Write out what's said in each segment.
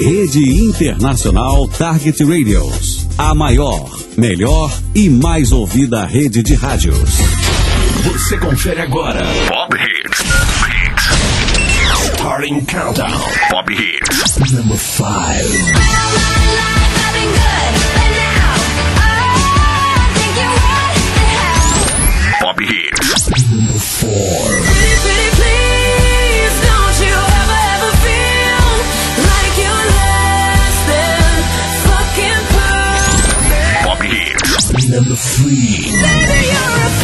Rede Internacional Target Radios. A maior, melhor e mais ouvida rede de rádios. Você confere agora Pop Hits. Starting Countdown. Pop Hits. Number 5. Pop Hits. Number 4. Number 3. Baby, you're a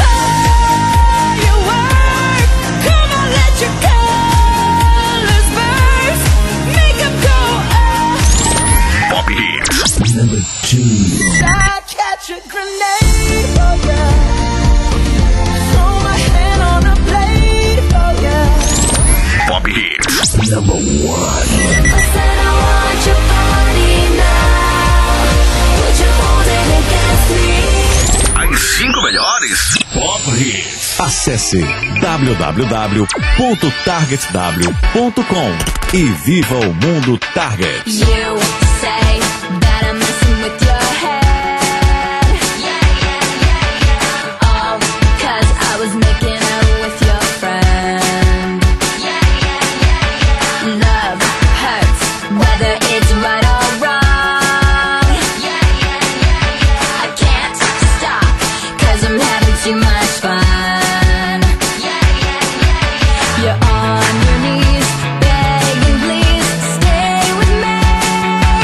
firework. Come on, let your colors burst. Make them go up. Pop Hits. Number 2. I catch a grenade for ya. Throw my hand on a blade for ya. Pop Hits. Number 1. I said I want your body now. Would you hold it against me? As 5 melhores Pop Hits. Acesse www.targetw.com e viva o mundo Target. You say that I'm messing with your head. All 'cause I was making out with your friend. Love hurts, whether it's right or wrong. I can't stop, 'cause I'm having too much fun. You're on your knees, begging please stay with me.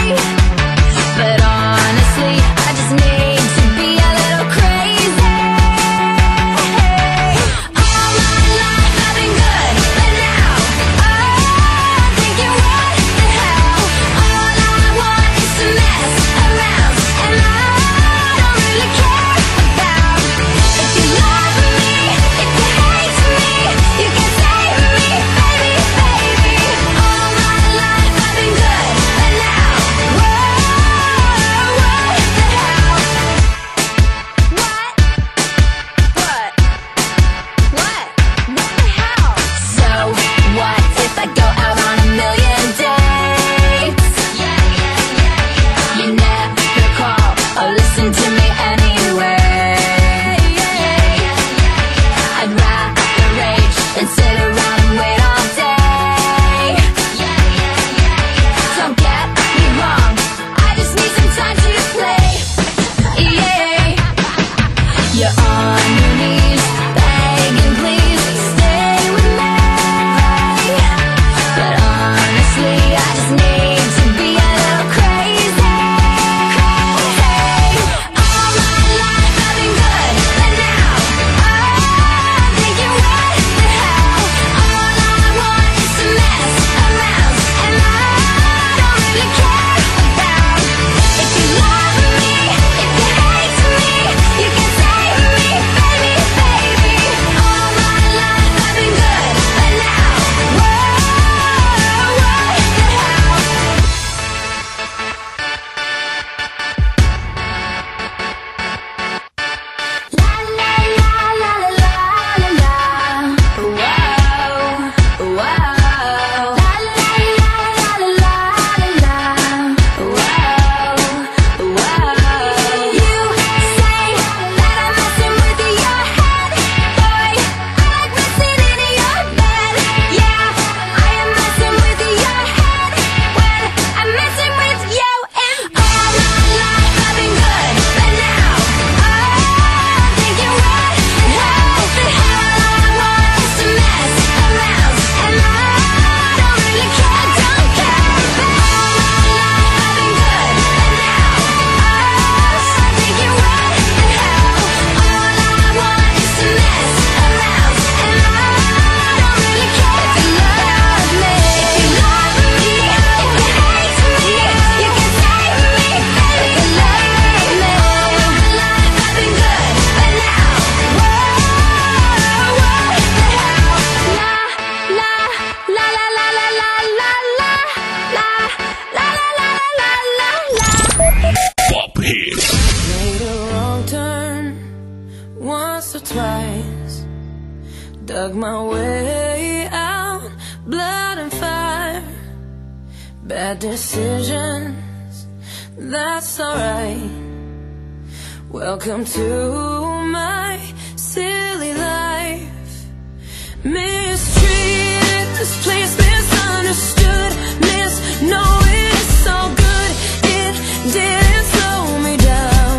bad decisions, that's alright. Welcome to my silly life. Mistreated, misplaced, misunderstood, misknowing it's so good it didn't slow me down.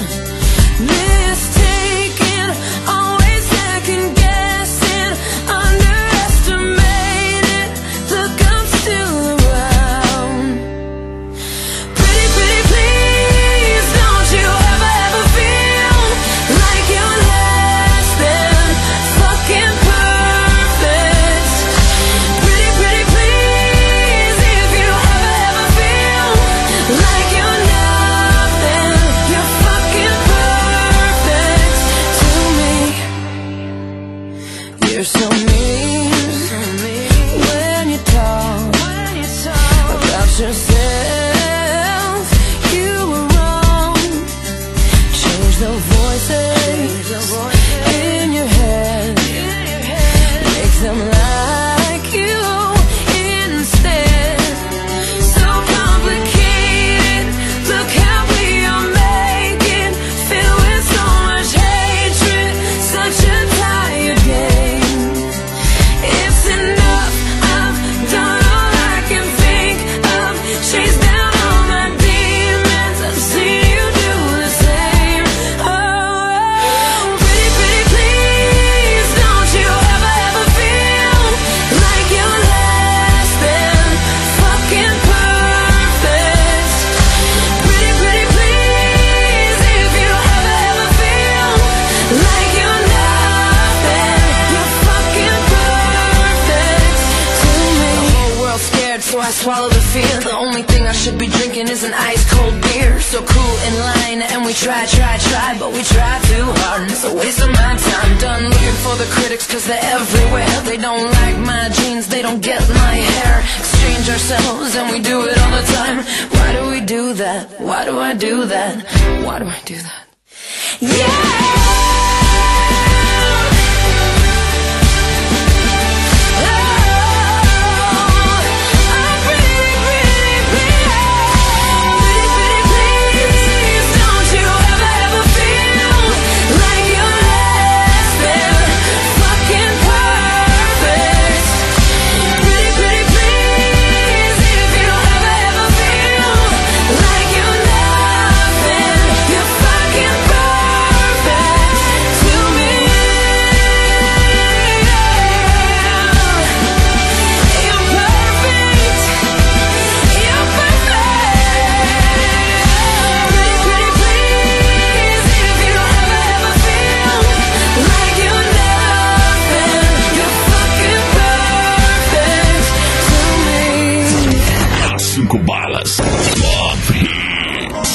Mistaken, always second guessing, underestimated. Look, I'm still around. Pretty, pretty, please, don't you ever feel like you're less than fucking perfect. Pretty, pretty, please, if you ever feel like you're nothing, you're fucking perfect to me. You're so mean when you talk about yourself. You were wrong. Change the voices in your head. Make them like you instead. So complicated. Look how we are making. Filled with so much hatred. Such a tired game. It's enough. I've done all I can think of. Chased down all my demons. I've seen you do the same. Oh, pretty, pretty, please, don't you ever feel like you're less than fucking perfect. Pretty, pretty, please, if you ever feel like you're nothing, you're fucking perfect to me. The whole world's scared, so I swallow the fear. The only thing I should be drinking is an ice cold beer. So cool in line, and we try, but we try too hard, and it's a waste of my time. Done looking for the critics, cause they're everywhere. They don't like my jeans, they don't get my hair. Exchange ourselves, and we do it all the time. Why do we do that? Why do I do that? Why do I do that? Balas. Love Hits.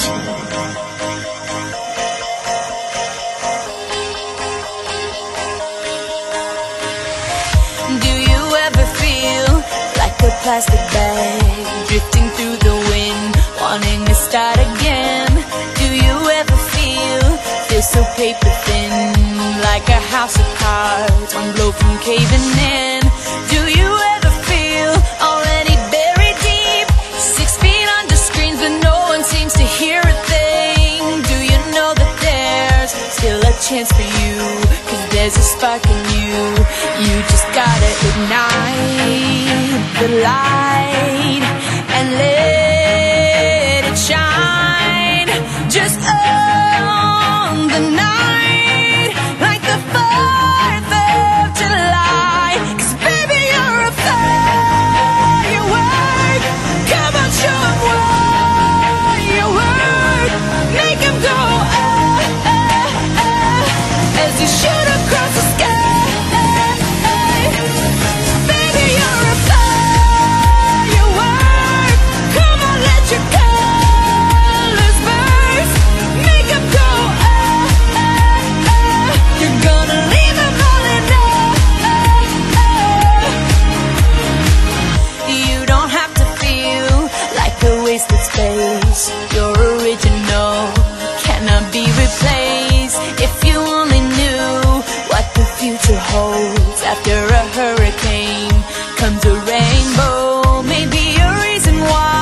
Do you ever feel like a plastic bag drifting through the wind, wanting to start again? Do you ever feel so paper thin, like a house of cards, one blow from caving in? Do you ever feel already buried deep, 6 feet under screens, but no one seems to hear a thing? Do you know that there's still a chance for you? Cause there's a spark in you. You just gotta ignite the light and let it shine. Just on the night, like the 4th of July. Cause baby, you're a firework. Come on, show 'em what you work. Make 'em go as you shoot across the sky. Baby, you're a firework. Come on, let your colors burst. Make 'em go You're gonna leave 'em all in You don't have to feel like a wasted space. Your original cannot be replaced. If you only knew what the future holds. After a hurricane comes a rainbow. Maybe a reason why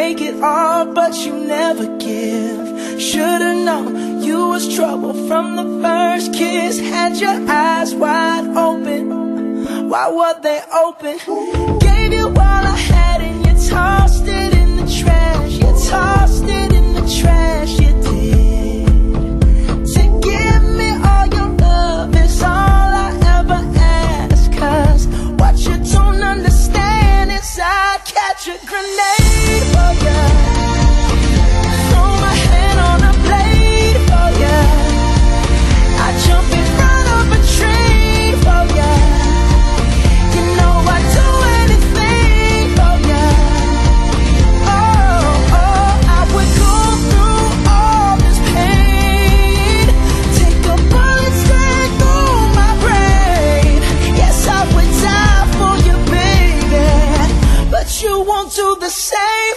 take it all, but you never give. Should've known you was trouble from the first kiss. Had your eyes wide open, why were they open? Gave you all I had and you tossed it in the trash. You tossed it in the trash, you did. To give me all your love is all I ever ask. Cause what you don't understand is I'd catch a grenade for ya, throw my hand on a blade for ya, I'd jump in front of a train for ya. You know I'd do anything for ya. Oh, oh, I would go through all this pain, take a bullet straight through my brain. Yes, I would die for you, baby, but you won't do the same.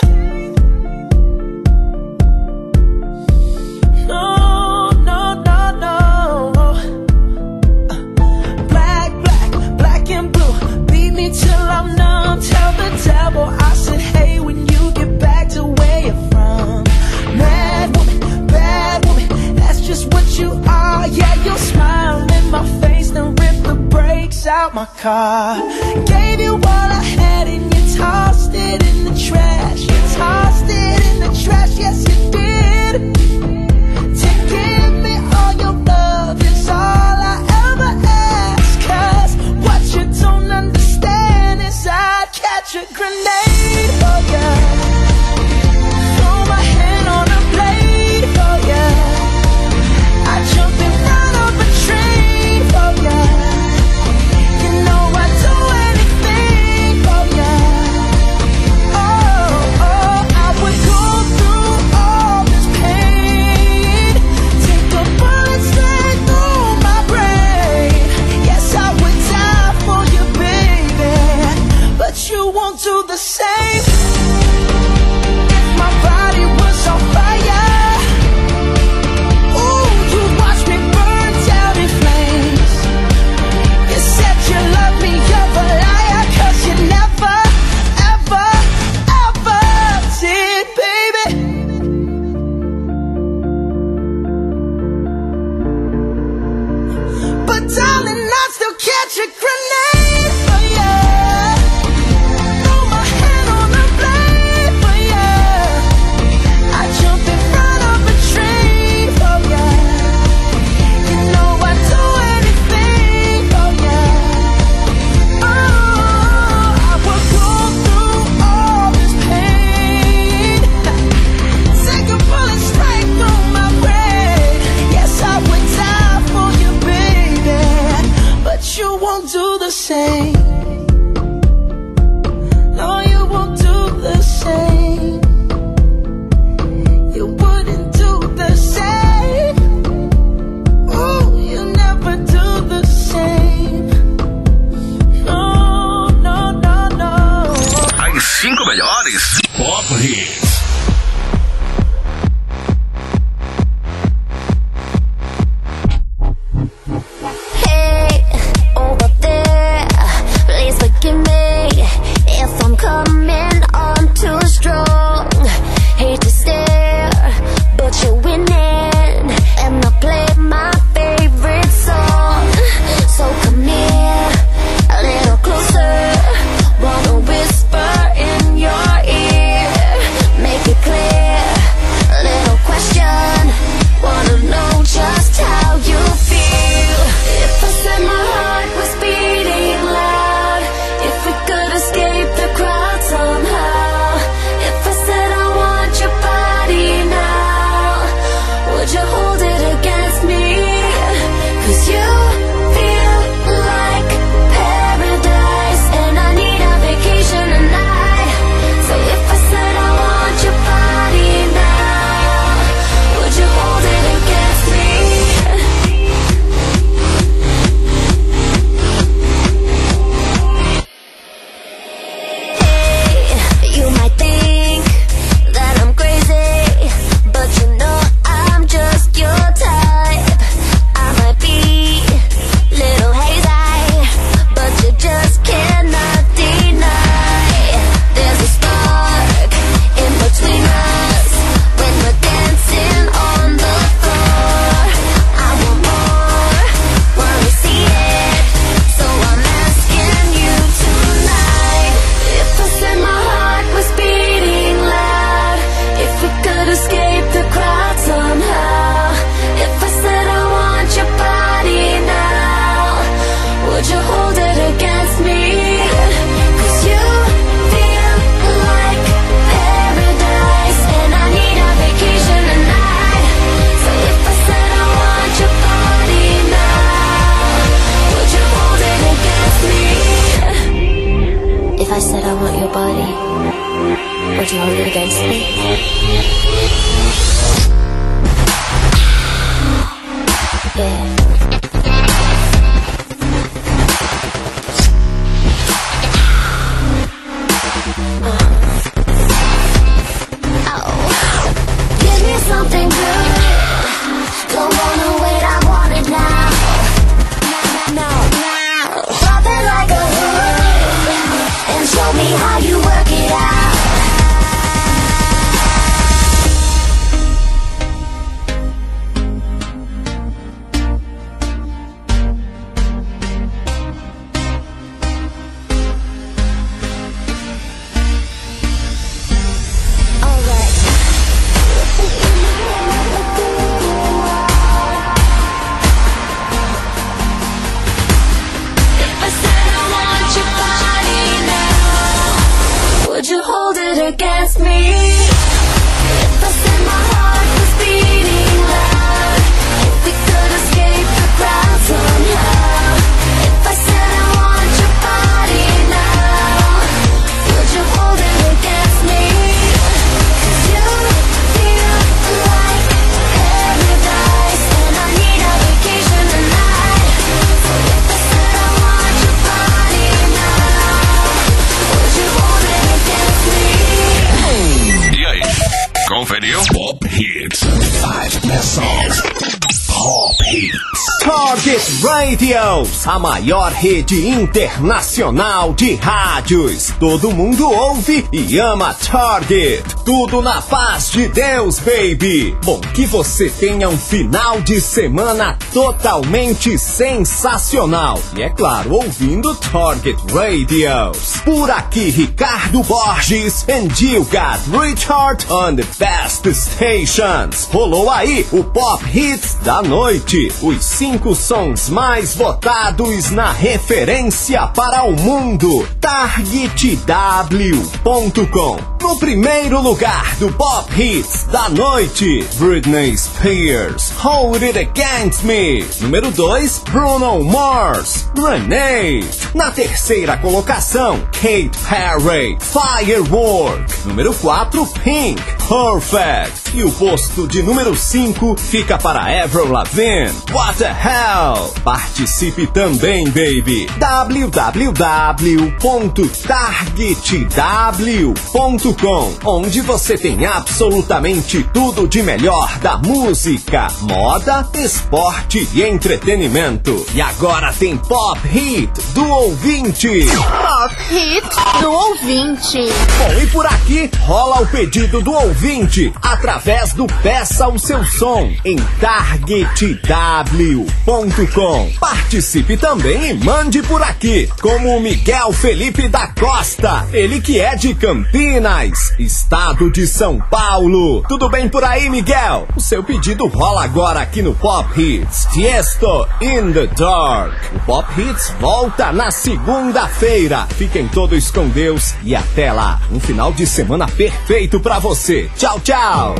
No, no, no, no. Black, black, black and blue, beat me till I'm numb. Tell the devil I said hey when you get back to where you're from. Mad woman, bad woman, that's just what you are. Yeah, you'll smile in my face, then rip the brakes out my car. Gave you all I had and you tossed it in the trash. You tossed it in the trash, yes you did. To give me all your love is all I ever ask. Cause what you don't understand is I'd catch a grenade for ya, throw my hand on a blade for ya, I'd jump in front of a train for ya. You know I'd do anything for ya. Oh, oh, I would conferiu? Pop Hits. 5 best songs. Pop Hits. Target Radios, a maior rede internacional de rádios. Todo mundo ouve e ama Target. Tudo na paz de Deus, baby. Bom, que você tenha um final de semana totalmente sensacional. E é claro, ouvindo Target Radios. Por aqui, Ricardo Borges and you got Richard on the best stations. Rolou aí o Pop Hits da noite. Os 5 sons mais votados na referência para o mundo. TargetW.com. No primeiro lugar do Pop Hits da noite, Britney Spears, Hold It Against Me. Número 2, Bruno Mars, Grenade. Na terceira colocação, Katy Perry, Firework. Número 4, Pink, Perfect. E o posto de número 5 fica para Avril Lavigne, What the Hell. Participe também, baby. www.targetw.com, onde você tem absolutamente tudo de melhor da música, moda, esporte e entretenimento. E agora tem Pop Hit do ouvinte. Pop Hit do ouvinte. Bom, e por aqui rola o pedido do ouvinte através do Peça o Seu Som em TargetW.com. Participe também e mande por aqui, como o Miguel Felipe da Costa, ele que é de Campinas, estado de São Paulo. Tudo bem por aí, Miguel? O seu pedido rola agora aqui no Pop Hits. Tiesto in the Dark. O Pop Hits volta na segunda-feira. Fiquem todos com Deus e até lá. Um final de semana perfeito pra você. Tchau, tchau.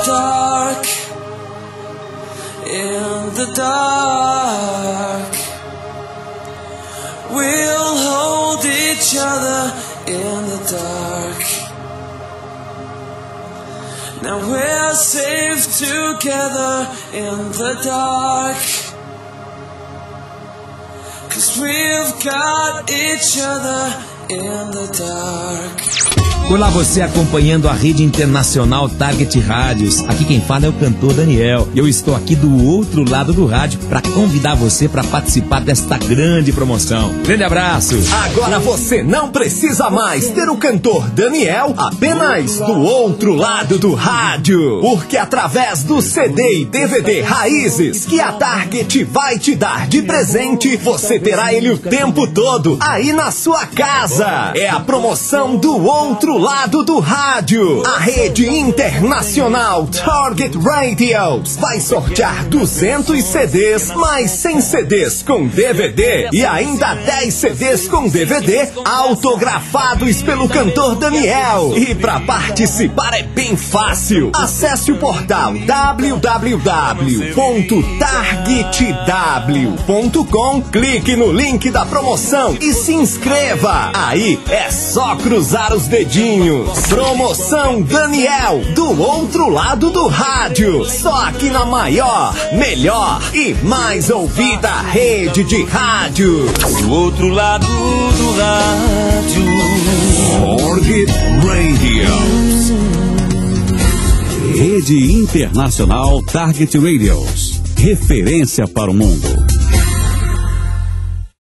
dark, in the dark. We'll hold each other in the dark. Now we're safe together in the dark, 'cause we've got each other in the dark. Olá, você acompanhando a rede internacional Target Rádios. Aqui quem fala é o cantor Daniel. E eu estou aqui do outro lado do rádio para convidar você para participar desta grande promoção. Grande abraço! Agora você não precisa mais ter o cantor Daniel apenas do outro lado do rádio. Porque através do CD e DVD Raízes que a Target vai te dar de presente, você terá ele o tempo todo aí na sua casa. É a promoção do outro lado do rádio. A rede internacional Target Radios vai sortear 200 CDs, mais 100 CDs com DVD e ainda 10 CDs com DVD autografados pelo cantor Daniel. E para participar é bem fácil. Acesse o portal www.targetw.com, clique no link da promoção e se inscreva. Aí é só cruzar os dedinhos. Promoção Daniel, do outro lado do rádio. Só aqui na maior, melhor e mais ouvida rede de rádio. Do outro lado do rádio. Target Radios. Rede Internacional Target Radios. Referência para o mundo.